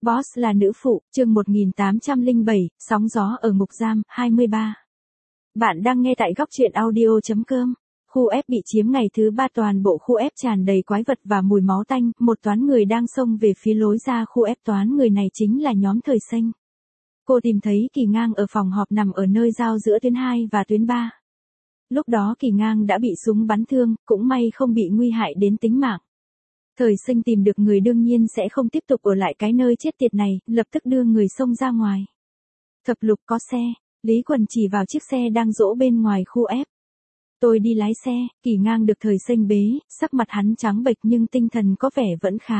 Boss là nữ phụ, chương 1807, sóng gió ở ngục giam, 23. Bạn đang nghe tại góc truyện audio.com. Khu ép bị chiếm ngày thứ 3, toàn bộ khu ép tràn đầy quái vật và mùi máu tanh, một toán người đang xông về phía lối ra khu ép. Toán người này chính là nhóm Thời Xanh. Cô tìm thấy Kỳ Ngang ở phòng họp nằm ở nơi giao giữa tuyến 2 và tuyến 3. Lúc đó Kỳ Ngang đã bị súng bắn thương, cũng may không bị nguy hại đến tính mạng. Thời Sinh tìm được người đương nhiên sẽ không tiếp tục ở lại cái nơi chết tiệt này, lập tức đưa người xông ra ngoài. Thập lục có xe, Lý Quần chỉ vào chiếc xe đang dỗ bên ngoài khu ép. Tôi đi lái xe, Kỳ Ngang được Thời Sinh bế, sắc mặt hắn trắng bệch nhưng tinh thần có vẻ vẫn khá.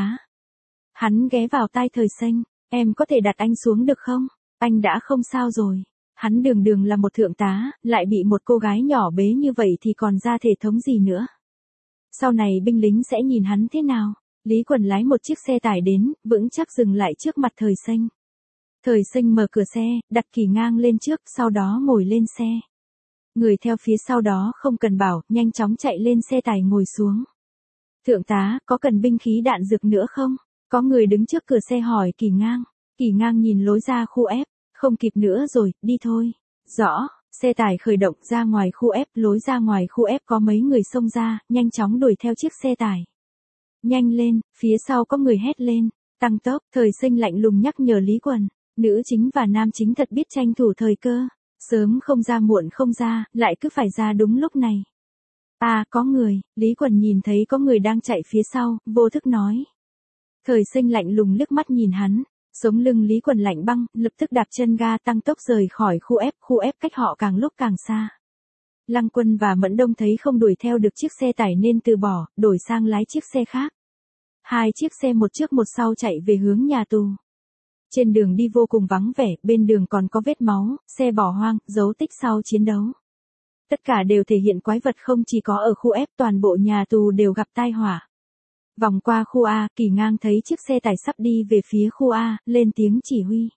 Hắn ghé vào tai Thời Sinh, em có thể đặt anh xuống được không? Anh đã không sao rồi. Hắn đường là một thượng tá, lại bị một cô gái nhỏ bế như vậy thì còn ra thể thống gì nữa. Sau này binh lính sẽ nhìn hắn thế nào? Lý Quần lái một chiếc xe tải đến, vững chắc dừng lại trước mặt Thời Sinh. Thời Sinh mở cửa xe, đặt Kỳ Ngang lên trước, sau đó ngồi lên xe. Người theo phía sau đó không cần bảo, nhanh chóng chạy lên xe tải ngồi xuống. Thượng tá, có cần binh khí đạn dược nữa không? Có người đứng trước cửa xe hỏi Kỳ Ngang. Kỳ Ngang nhìn lối ra khu ép, không kịp nữa rồi, đi thôi. Rõ. Xe tải khởi động ra ngoài khu ép, lối ra ngoài khu ép có mấy người xông ra, nhanh chóng đuổi theo chiếc xe tải. Nhanh lên, phía sau có người hét lên, tăng tốc. Thời Sinh lạnh lùng nhắc nhở Lý Quần, nữ chính và nam chính thật biết tranh thủ thời cơ, sớm không ra muộn không ra, lại cứ phải ra đúng lúc này. À, có người, Lý Quần nhìn thấy có người đang chạy phía sau, vô thức nói. Thời Sinh lạnh lùng liếc mắt nhìn hắn. Sống lưng Lý Quần lạnh băng, lập tức đạp chân ga tăng tốc rời khỏi khu ép cách họ càng lúc càng xa. Lăng Quân và Mẫn Đông thấy không đuổi theo được chiếc xe tải nên từ bỏ, đổi sang lái chiếc xe khác. Hai chiếc xe một trước một sau chạy về hướng nhà tù. Trên đường đi vô cùng vắng vẻ, bên đường còn có vết máu, xe bỏ hoang, dấu tích sau chiến đấu. Tất cả đều thể hiện quái vật không chỉ có ở khu ép, toàn bộ nhà tù đều gặp tai họa. Vòng qua khu A, Kỳ Ngang thấy chiếc xe tải sắp đi về phía khu A, lên tiếng chỉ huy.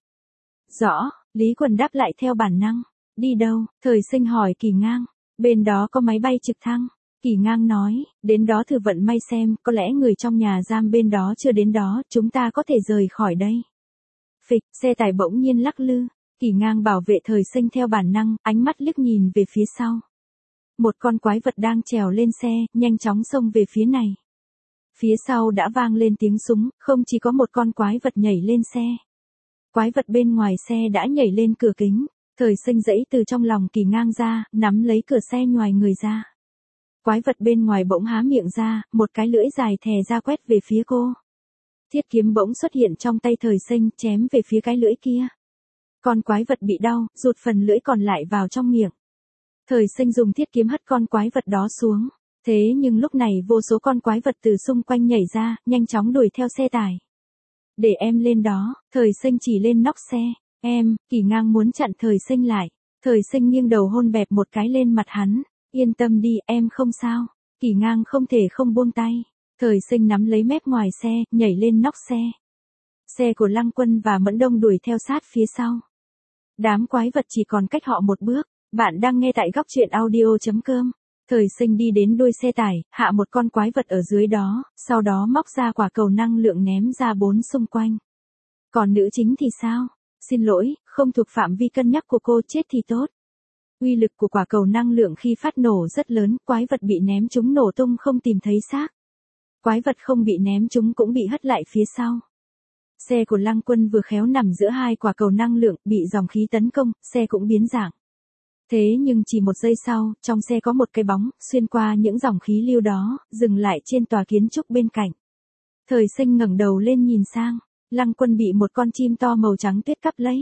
Rõ, Lý Quần đáp lại theo bản năng. Đi đâu? Thời Sinh hỏi Kỳ Ngang. Bên đó có máy bay trực thăng. Kỳ Ngang nói, đến đó thử vận may xem, có lẽ người trong nhà giam bên đó chưa đến đó, chúng ta có thể rời khỏi đây. Phịch, xe tải bỗng nhiên lắc lư. Kỳ Ngang bảo vệ Thời Sinh theo bản năng, ánh mắt liếc nhìn về phía sau. Một con quái vật đang trèo lên xe, nhanh chóng xông về phía này. Phía sau đã vang lên tiếng súng, không chỉ có một con quái vật nhảy lên xe. Quái vật bên ngoài xe đã nhảy lên cửa kính. Thời Sinh giãy từ trong lòng Kỳ Ngang ra, nắm lấy cửa xe nhoài người ra. Quái vật bên ngoài bỗng há miệng ra, một cái lưỡi dài thè ra quét về phía cô. Thiết kiếm bỗng xuất hiện trong tay Thời Sinh, chém về phía cái lưỡi kia. Con quái vật bị đau, rụt phần lưỡi còn lại vào trong miệng. Thời Sinh dùng thiết kiếm hất con quái vật đó xuống. Thế nhưng lúc này vô số con quái vật từ xung quanh nhảy ra, nhanh chóng đuổi theo xe tải. Để em lên đó, Thời Sinh chỉ lên nóc xe. Em, Kỳ Ngang muốn chặn Thời Sinh lại. Thời Sinh nghiêng đầu hôn bẹp một cái lên mặt hắn. Yên tâm đi, em không sao. Kỳ Ngang không thể không buông tay. Thời Sinh nắm lấy mép ngoài xe, nhảy lên nóc xe. Xe của Lăng Quân và Mẫn Đông đuổi theo sát phía sau. Đám quái vật chỉ còn cách họ một bước. Bạn đang nghe tại góc truyện audio.com. Thời Sinh đi đến đuôi xe tải, hạ một con quái vật ở dưới đó, sau đó móc ra quả cầu năng lượng ném ra bốn xung quanh. Còn nữ chính thì sao? Xin lỗi, không thuộc phạm vi cân nhắc của cô, chết thì tốt. Uy lực của quả cầu năng lượng khi phát nổ rất lớn, quái vật bị ném trúng nổ tung không tìm thấy xác. Quái vật không bị ném trúng cũng bị hất lại phía sau. Xe của Lăng Quân vừa khéo nằm giữa hai quả cầu năng lượng, bị dòng khí tấn công, xe cũng biến dạng. Thế nhưng chỉ một giây sau, trong xe có một cái bóng, xuyên qua những dòng khí lưu đó, dừng lại trên tòa kiến trúc bên cạnh. Thời Sinh ngẩng đầu lên nhìn sang, Lăng Quân bị một con chim to màu trắng tuyết cắp lấy.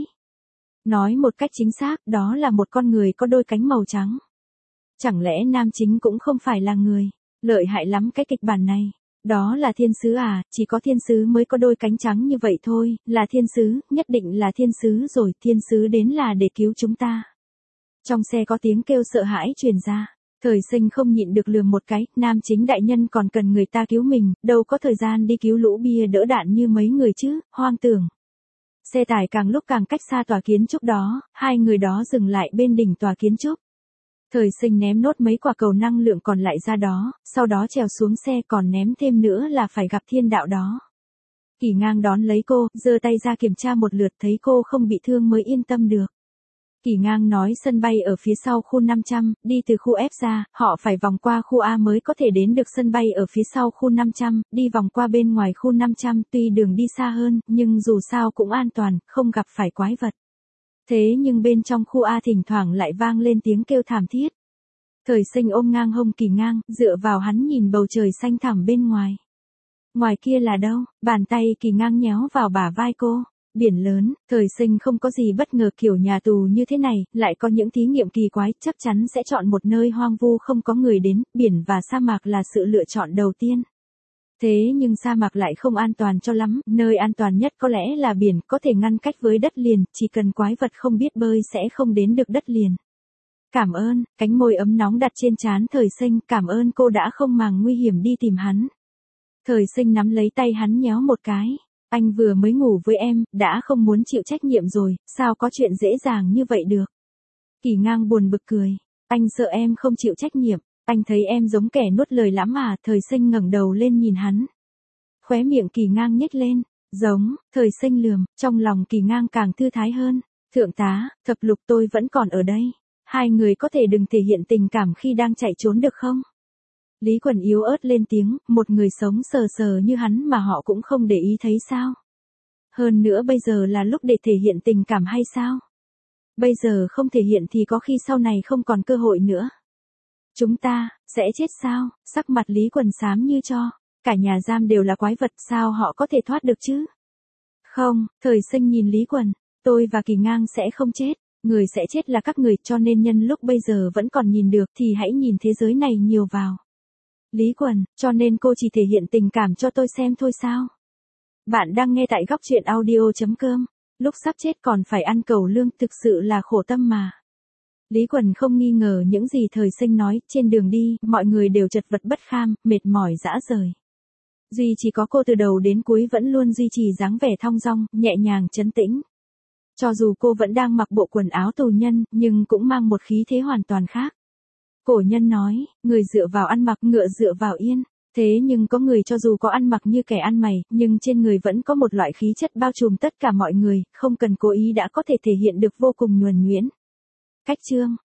Nói một cách chính xác, đó là một con người có đôi cánh màu trắng. Chẳng lẽ nam chính cũng không phải là người? Lợi hại lắm cái kịch bản này. Đó là thiên sứ à, chỉ có thiên sứ mới có đôi cánh trắng như vậy thôi, là thiên sứ, nhất định là thiên sứ rồi, thiên sứ đến là để cứu chúng ta. Trong xe có tiếng kêu sợ hãi truyền ra. Thời Sinh không nhịn được lườm một cái, nam chính đại nhân còn cần người ta cứu mình, đâu có thời gian đi cứu lũ bia đỡ đạn như mấy người chứ, hoang tưởng. Xe tải càng lúc càng cách xa tòa kiến trúc đó, hai người đó dừng lại bên đỉnh tòa kiến trúc. Thời Sinh ném nốt mấy quả cầu năng lượng còn lại ra đó, sau đó trèo xuống xe còn ném thêm nữa là phải gặp thiên đạo đó. Kỳ Ngang đón lấy cô, giơ tay ra kiểm tra một lượt, thấy cô không bị thương mới yên tâm được. Kỳ Ngang nói sân bay ở phía sau khu 500, đi từ khu F ra, họ phải vòng qua khu A mới có thể đến được sân bay ở phía sau khu 500, đi vòng qua bên ngoài khu 500, tuy đường đi xa hơn, nhưng dù sao cũng an toàn, không gặp phải quái vật. Thế nhưng bên trong khu A thỉnh thoảng lại vang lên tiếng kêu thảm thiết. Thời Sinh ôm ngang hông Kỳ Ngang, dựa vào hắn nhìn bầu trời xanh thẳm bên ngoài. Ngoài kia là đâu? Bàn tay Kỳ Ngang nhéo vào bả vai cô. Biển lớn. Thời Sinh không có gì bất ngờ, kiểu nhà tù như thế này, lại có những thí nghiệm kỳ quái, chắc chắn sẽ chọn một nơi hoang vu không có người đến, biển và sa mạc là sự lựa chọn đầu tiên. Thế nhưng sa mạc lại không an toàn cho lắm, nơi an toàn nhất có lẽ là biển, có thể ngăn cách với đất liền, chỉ cần quái vật không biết bơi sẽ không đến được đất liền. Cảm ơn, cánh môi ấm nóng đặt trên trán Thời Sinh, cảm ơn cô đã không màng nguy hiểm đi tìm hắn. Thời Sinh nắm lấy tay hắn nhéo một cái. Anh vừa mới ngủ với em, đã không muốn chịu trách nhiệm rồi, sao có chuyện dễ dàng như vậy được. Kỳ Ngang buồn bực cười. Anh sợ em không chịu trách nhiệm, anh thấy em giống kẻ nuốt lời lắm à. Thời Sinh ngẩng đầu lên nhìn hắn. Khóe miệng Kỳ Ngang nhếch lên. Giống. Thời Sinh lườm, trong lòng Kỳ Ngang càng thư thái hơn. Thượng tá, Thập Lục, tôi vẫn còn ở đây. Hai người có thể đừng thể hiện tình cảm khi đang chạy trốn được không? Lý Quần yếu ớt lên tiếng, một người sống sờ sờ như hắn mà họ cũng không để ý thấy sao? Hơn nữa bây giờ là lúc để thể hiện tình cảm hay sao? Bây giờ không thể hiện thì có khi sau này không còn cơ hội nữa. Chúng ta, sẽ chết sao? Sắc mặt Lý Quần xám như tro. Cả nhà giam đều là quái vật, sao họ có thể thoát được chứ? Không, Thời Sinh nhìn Lý Quần, tôi và Kỳ Ngang sẽ không chết. Người sẽ chết là các người, cho nên nhân lúc bây giờ vẫn còn nhìn được thì hãy nhìn thế giới này nhiều vào. Lý Quần, cho nên cô chỉ thể hiện tình cảm cho tôi xem thôi sao? Bạn đang nghe tại góc truyện audio.com. Lúc sắp chết còn phải ăn cẩu lương, thực sự là khổ tâm mà. Lý Quần không nghi ngờ những gì Thời Sinh nói, trên đường đi, mọi người đều chật vật bất kham, mệt mỏi rã rời. Duy chỉ có cô từ đầu đến cuối vẫn luôn duy trì dáng vẻ thong dong, nhẹ nhàng trấn tĩnh. Cho dù cô vẫn đang mặc bộ quần áo tù nhân, nhưng cũng mang một khí thế hoàn toàn khác. Cổ nhân nói, người dựa vào ăn mặc, ngựa dựa vào yên. Thế nhưng có người cho dù có ăn mặc như kẻ ăn mày, nhưng trên người vẫn có một loại khí chất bao trùm tất cả mọi người, không cần cố ý đã có thể thể hiện được vô cùng nhuần nhuyễn. Cách chương